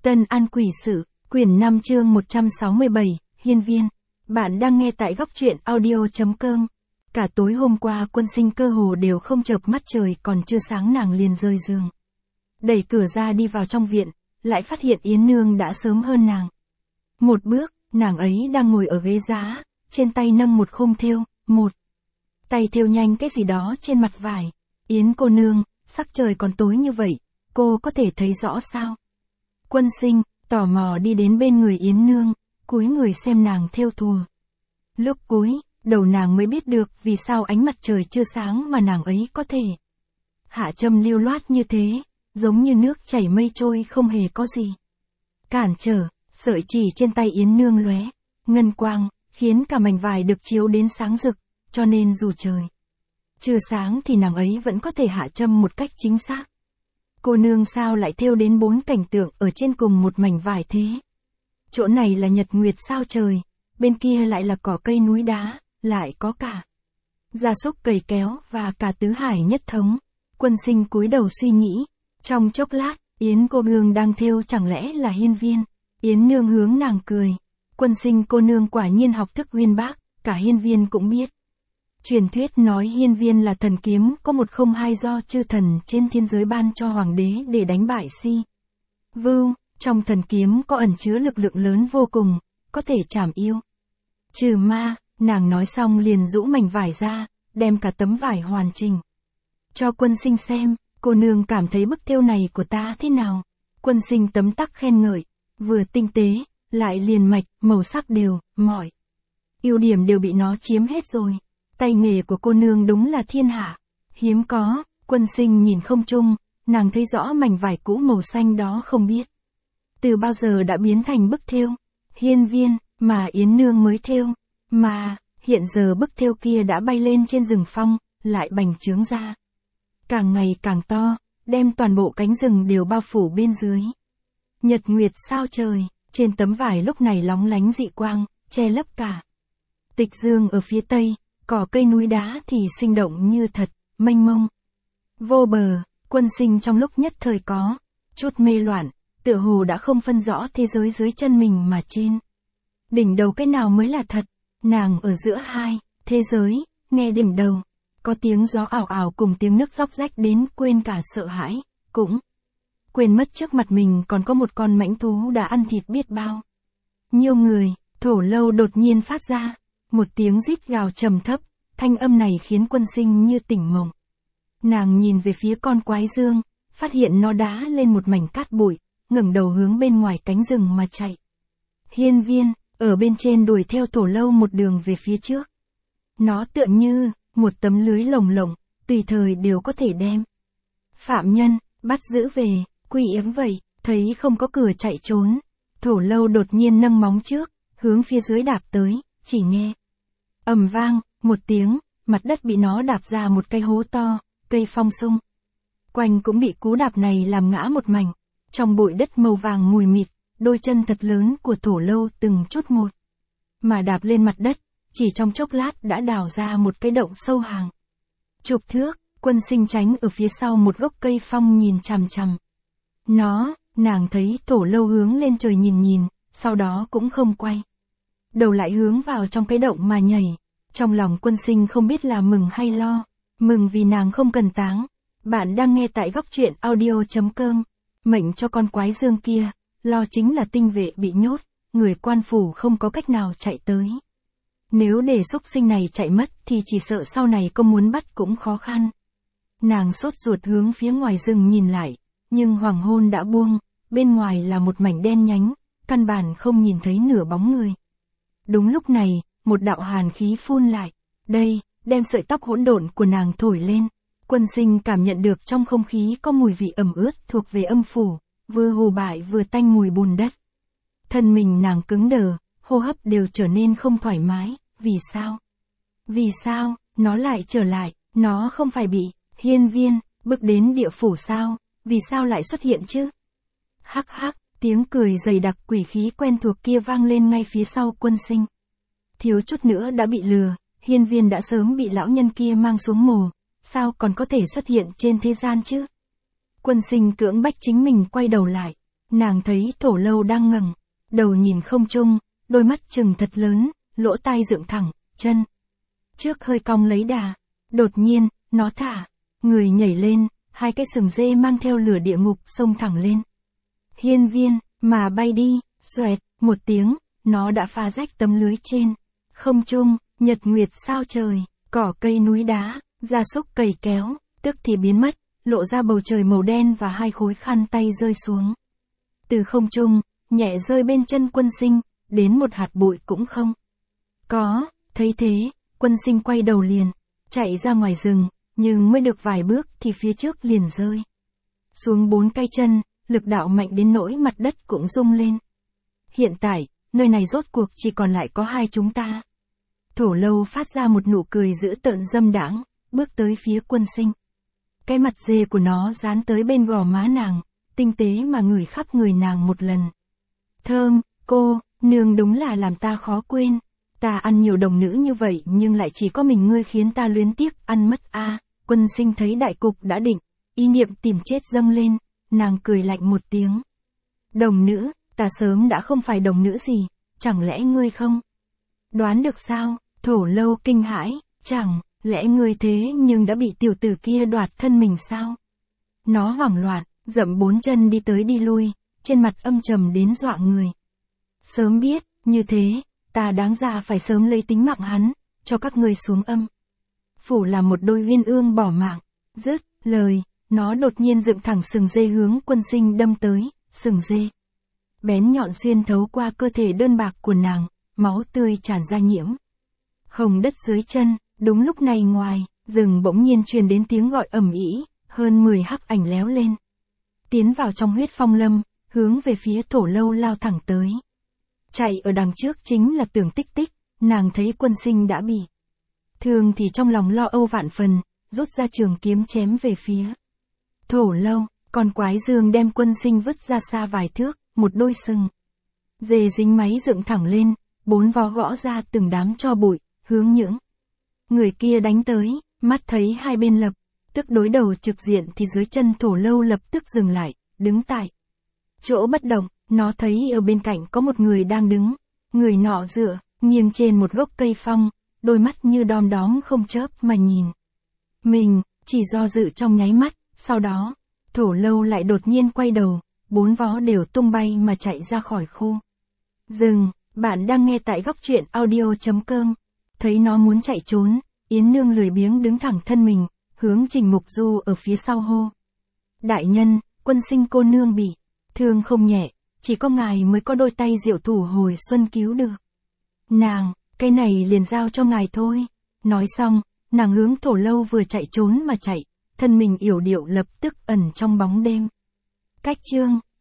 Tân An Quỷ Sự, quyển 5 chương 167, Hiên Viên. Bạn đang nghe tại góc truyện audio.com. Cả tối hôm qua Quân Sinh cơ hồ đều không chợp mắt, trời còn chưa sáng nàng liền rời giường. Đẩy cửa ra đi vào trong viện, lại phát hiện Yến Nương đã sớm hơn nàng. Một bước, nàng ấy đang ngồi ở ghế giá, trên tay nâng một khung thêu, một tay thêu nhanh cái gì đó trên mặt vải. Yến cô nương, sắc trời còn tối như vậy, cô có thể thấy rõ sao? Quân Sinh tò mò đi đến bên người Yến Nương, cúi người xem nàng thêu thùa. Lúc cúi đầu nàng mới biết được vì sao ánh mặt trời chưa sáng mà nàng ấy có thể hạ châm lưu loát như thế, giống như nước chảy mây trôi không hề có gì cản trở. Sợi chỉ trên tay Yến Nương lóe ngân quang, khiến cả mảnh vải được chiếu đến sáng rực, cho nên dù trời chưa sáng thì nàng ấy vẫn có thể hạ châm một cách chính xác. Cô nương sao lại thêu đến 4 cảnh tượng ở trên cùng một mảnh vải thế? Chỗ này là nhật nguyệt sao trời, bên kia lại là cỏ cây núi đá, lại có cả gia súc cày kéo và cả tứ hải nhất thống. Quân Sinh cúi đầu suy nghĩ, trong chốc lát, Yến cô nương đang thêu chẳng lẽ là Hiên Viên? Yến Nương hướng nàng cười. Quân Sinh cô nương quả nhiên học thức uyên bác, cả Hiên Viên cũng biết. Truyền thuyết nói Hiên Viên là thần kiếm có 102 do chư thần trên thiên giới ban cho hoàng đế để đánh bại Si Vưu. Trong thần kiếm có ẩn chứa lực lượng lớn vô cùng, có thể trảm yêu trừ ma. Nàng nói xong liền rũ mảnh vải ra, đem cả tấm vải hoàn chỉnh cho Quân Sinh xem. Cô nương cảm thấy bức thêu này của ta thế nào? Quân Sinh tấm tắc khen ngợi, vừa tinh tế, lại liền mạch, màu sắc đều, mọi ưu điểm đều bị nó chiếm hết rồi. Tay nghề của cô nương đúng là thiên hạ hiếm có. Quân Sinh nhìn không chung, nàng thấy rõ mảnh vải cũ màu xanh đó không biết từ bao giờ đã biến thành bức thêu Hiên Viên mà Yến Nương mới thêu, mà hiện giờ bức thêu kia đã bay lên trên rừng phong, lại bành trướng ra càng ngày càng to, đem toàn bộ cánh rừng đều bao phủ bên dưới. Nhật nguyệt sao trời, trên tấm vải lúc này lóng lánh dị quang, che lấp cả tịch dương ở phía tây. Cỏ cây núi đá thì sinh động như thật, mênh mông vô bờ. Quân Sinh trong lúc nhất thời có chút mê loạn, tựa hồ đã không phân rõ thế giới dưới chân mình mà trên đỉnh đầu cái nào mới là thật. Nàng ở giữa hai thế giới, nghe đỉnh đầu có tiếng gió ảo ảo cùng tiếng nước róc rách đến quên cả sợ hãi, cũng quên mất trước mặt mình còn có một con mãnh thú đã ăn thịt biết bao nhiêu người. Thổ Lâu đột nhiên phát ra một tiếng rít gào trầm thấp, thanh âm này khiến Quân Sinh như tỉnh mộng. Nàng nhìn về phía con quái dương, phát hiện nó đá lên một mảnh cát bụi, ngẩng đầu hướng bên ngoài cánh rừng mà chạy. Hiên Viên ở bên trên đuổi theo Thổ Lâu một đường về phía trước. Nó tựa như một tấm lưới lồng lộng, tùy thời đều có thể đem phạm nhân bắt giữ về, quy yếm vậy. Thấy không có cửa chạy trốn, Thổ Lâu đột nhiên nâng móng trước, hướng phía dưới đạp tới, chỉ nghe ầm vang một tiếng, mặt đất bị nó đạp ra một cái hố to, cây phong sung quanh cũng bị cú đạp này làm ngã một mảnh. Trong bụi đất màu vàng mùi mịt, đôi chân thật lớn của Thổ Lâu từng chút một mà đạp lên mặt đất, chỉ trong chốc lát đã đào ra một cái động sâu hàng chục thước. Quân Sinh tránh ở phía sau một gốc cây phong nhìn chằm chằm nó. Nàng thấy Thổ Lâu hướng lên trời nhìn nhìn, sau đó cũng không quay đầu lại hướng vào trong cái động mà nhảy. Trong lòng Quân Sinh không biết là mừng hay lo. Mừng vì nàng không cần táng. Bạn đang nghe tại góc truyện audio.com. Mệnh cho con quái dương kia, lo chính là tinh vệ bị nhốt, người quan phủ không có cách nào chạy tới. Nếu để xúc sinh này chạy mất thì chỉ sợ sau này có muốn bắt cũng khó khăn. Nàng sốt ruột hướng phía ngoài rừng nhìn lại, nhưng hoàng hôn đã buông, bên ngoài là một mảnh đen nhánh, căn bản không nhìn thấy nửa bóng người. Đúng lúc này, một đạo hàn khí phun lại, đây, đem sợi tóc hỗn độn của nàng thổi lên. Quân Sinh cảm nhận được trong không khí có mùi vị ẩm ướt thuộc về âm phủ, vừa hồ bại vừa tanh mùi bùn đất. Thân mình nàng cứng đờ, hô hấp đều trở nên không thoải mái. Vì sao? Vì sao, nó lại trở lại? Nó không phải bị Hiên Viên bước đến địa phủ sao? Vì sao lại xuất hiện chứ? Hắc hắc, tiếng cười dày đặc quỷ khí quen thuộc kia vang lên ngay phía sau Quân Sinh. Thiếu chút nữa đã bị lừa, Hiên Viên đã sớm bị lão nhân kia mang xuống mồ, sao còn có thể xuất hiện trên thế gian chứ? Quân Sinh cưỡng bách chính mình quay đầu lại, Nàng thấy Thổ Lâu đang ngẩng đầu nhìn không trung, đôi mắt trừng thật lớn, lỗ tai dựng thẳng, chân trước hơi cong lấy đà. Đột nhiên, nó thả người nhảy lên, hai cái sừng dê mang theo lửa địa ngục xông thẳng lên hiên viên, mà bay đi. Xoẹt, một tiếng, nó đã phá rách tấm lưới trên không trung, nhật nguyệt sao trời, cỏ cây núi đá, gia súc cày kéo, tức thì biến mất, lộ ra bầu trời màu đen và hai khối khăn tay rơi xuống từ không trung, nhẹ rơi bên chân Quân Sinh, đến một hạt bụi cũng không có. Thấy thế, Quân Sinh quay đầu liền chạy ra ngoài rừng, nhưng mới được vài bước thì phía trước liền rơi xuống 4 cái chân, lực đạo mạnh đến nỗi mặt đất cũng rung lên. Hiện tại, nơi này rốt cuộc chỉ còn lại có hai chúng ta. Thổ Lâu phát ra một nụ cười dữ tợn dâm đãng, bước tới phía Quân Sinh. Cái mặt dê của nó dán tới bên gò má nàng, tinh tế mà ngửi khắp người nàng một lần. Thơm, cô, nương đúng là làm ta khó quên. Ta ăn nhiều đồng nữ như vậy nhưng lại chỉ có mình ngươi khiến ta luyến tiếc ăn mất a. Quân Sinh thấy đại cục đã định, ý niệm tìm chết dâng lên, nàng cười lạnh một tiếng. Đồng nữ, ta sớm đã không phải đồng nữ gì, chẳng lẽ ngươi không đoán được sao? Thổ Lâu kinh hãi, chẳng lẽ ngươi thế nhưng đã bị tiểu tử kia đoạt thân mình sao? Nó hoảng loạn, dậm 4 chân đi tới đi lui, trên mặt âm trầm đến dọa người. Sớm biết, như thế, ta đáng ra phải sớm lấy tính mạng hắn, cho các ngươi xuống âm phủ là một đôi uyên ương bỏ mạng. Dứt lời, nó đột nhiên dựng thẳng sừng dê hướng Quân Sinh đâm tới, sừng dê bén nhọn xuyên thấu qua cơ thể đơn bạc của nàng, máu tươi tràn ra nhiễm hồng đất dưới chân. Đúng lúc này ngoài rừng bỗng nhiên truyền đến tiếng gọi ầm ĩ, hơn 10 hắc ảnh léo lên, tiến vào trong huyết phong lâm, hướng về phía Thổ Lâu lao thẳng tới. Chạy ở đằng trước chính là Tưởng Tích Tích, nàng thấy Quân Sinh đã bị thương thì trong lòng lo âu vạn phần, rút ra trường kiếm chém về phía Thổ Lâu. Con quái dương đem Quân Sinh vứt ra xa vài thước, một đôi sừng dê dính máy dựng thẳng lên, 4 vó gõ ra từng đám tro bụi, hướng những người kia đánh tới. Mắt thấy hai bên lập tức đối đầu trực diện thì dưới chân Thổ Lâu lập tức dừng lại, đứng tại chỗ bất động. Nó thấy ở bên cạnh có một người đang đứng, người nọ dựa nghiêng trên một gốc cây phong, đôi mắt như đom đóm không chớp mà nhìn mình, chỉ do dự trong nháy mắt. Sau đó, Thổ Lâu lại đột nhiên quay đầu, 4 vó đều tung bay mà chạy ra khỏi khu rừng. Bạn đang nghe tại góc truyện audio.com. Thấy nó muốn chạy trốn, Yến Nương lười biếng đứng thẳng thân mình, hướng Trình Mục Du ở phía sau hô. Đại nhân, Quân Sinh cô nương bị thương không nhẹ, chỉ có ngài mới có đôi tay diệu thủ hồi xuân cứu được nàng, cái này liền giao cho ngài thôi. Nói xong, nàng hướng Thổ Lâu vừa chạy trốn mà chạy, thân mình yểu điệu lập tức ẩn trong bóng đêm. Cách chương